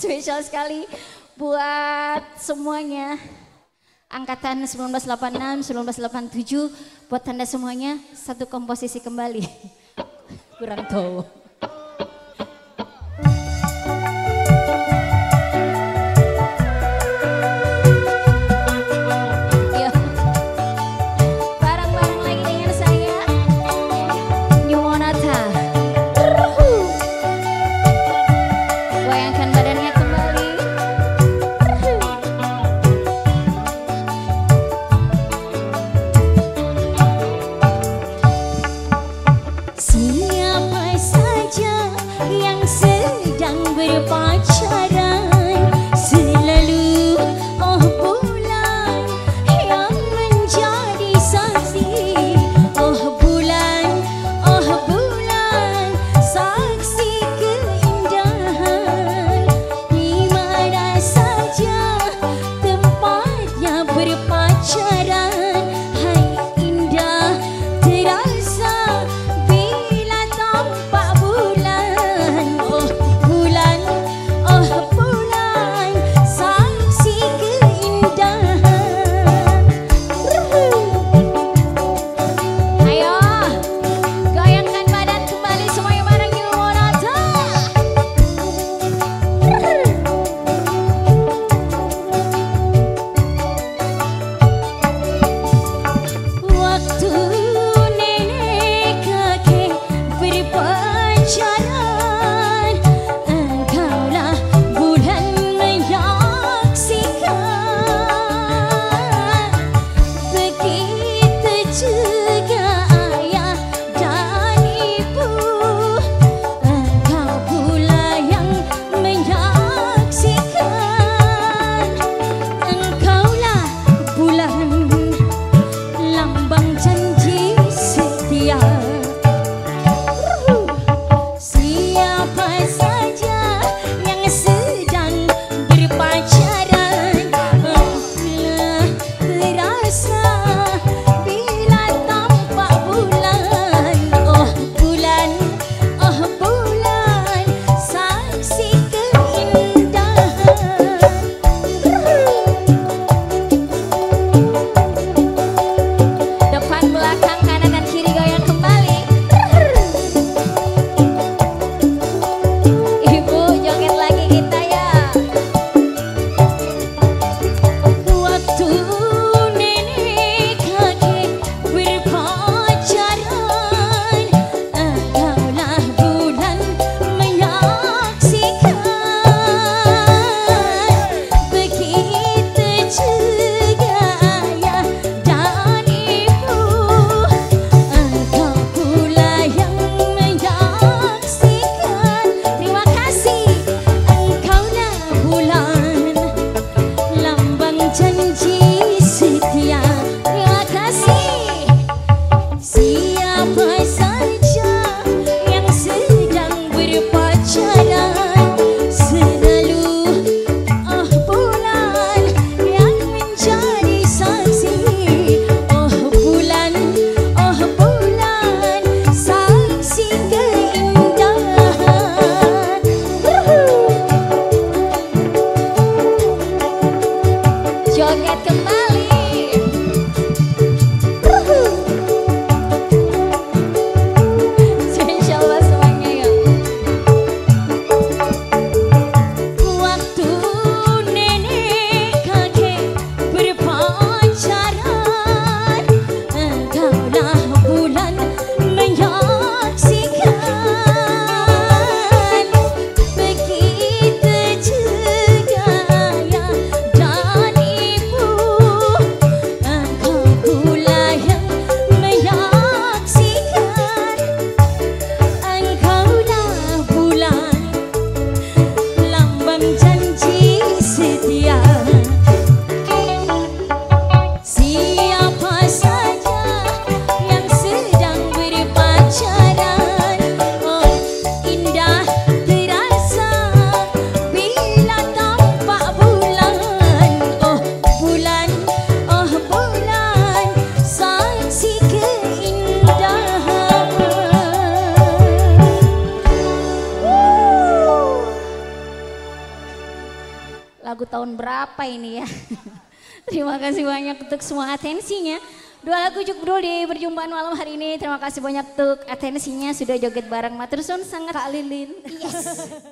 spesial sekali buat semuanya. Angkatan 1986, 1987, buat Anda semuanya satu komposisi kembali. Kurang tahu. Siapa saja yang sedang berpacaran selalu bulan yang menjadi saksi. Bulan saksi keindahan. Di mana saja tempatnya berpacaran, hai indah terasa bila tampak bulan. Bulan saksi keindahan. Ayo, goyangkan badan kembali semuanya bareng New Monata. Waktu nenek kakek berpacaran, engkaulah bulan menyaksikan. Begitu juga ayah dan ibu, engkau pula yang menyaksikan. Engkaulah bulan lambang janji setia. Siapa saja yang sedang berpacaran, terasa bila tampak bulan. Bulan saksi keindahan. Depan, belakang, kanan dan kiri goyang kembali. Ibu joget lagi kita. lagu tahun berapa ini ya. Terima kasih banyak untuk semua atensinya. 2 lagu cukup dulu di perjumpaan malam hari ini. Terima kasih banyak untuk atensinya sudah joget bareng Matursun sangat Kak Lilin. Yes.